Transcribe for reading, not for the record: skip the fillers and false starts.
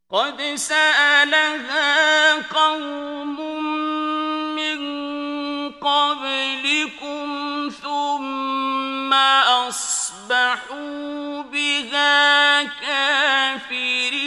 قد سألها قوم من قبلكم ثم أصبحوا بها كافرين.